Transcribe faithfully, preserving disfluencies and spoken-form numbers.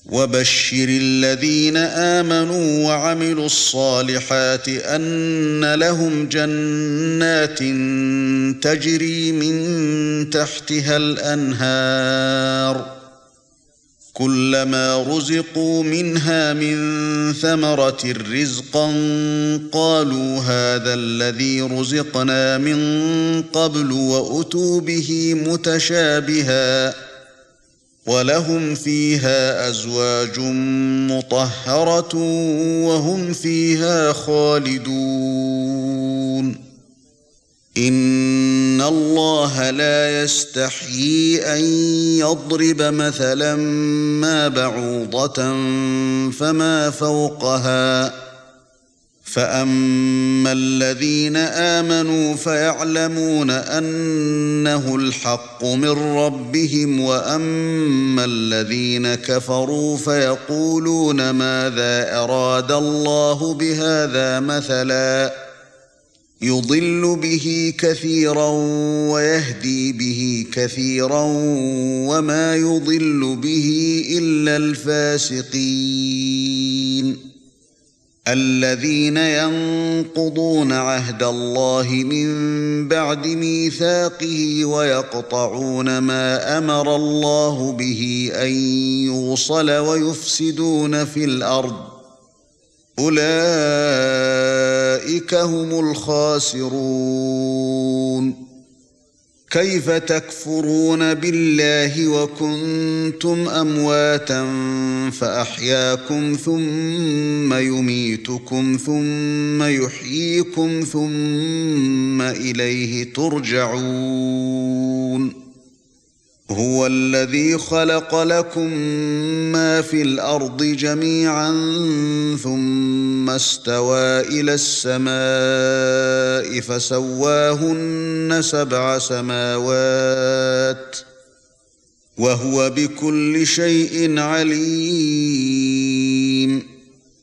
وبشر الذين آمنوا وعملوا الصالحات أن لهم جنات تجري من تحتها الأنهار كلما رزقوا منها من ثمرة رزقا قالوا هذا الذي رزقنا من قبل وأتوا به متشابها ولهم فيها أزواج مطهرة وهم فيها خالدون إن الله لا يستحيي أن يضرب مثلا ما بعوضة فما فوقها فأما الذين آمنوا فيعلمون أنه الحق من ربهم وأما الذين كفروا فيقولون ماذا أراد الله بهذا مثلا يضل به كثيرا ويهدي به كثيرا وما يضل به إلا الفاسقين الذين ينقضون عهد الله من بعد ميثاقه ويقطعون ما أمر الله به أن يوصل ويفسدون في الأرض أولئك هم الخاسرون كيف تكفرون بالله وكنتم أمواتا فأحياكم ثم يميتكم ثم يحييكم ثم إليه ترجعون هو الذي خلق لكم ما في الأرض جميعا ثم استوى إلى السماء فسواهن سبع سماوات وهو بكل شيء عليم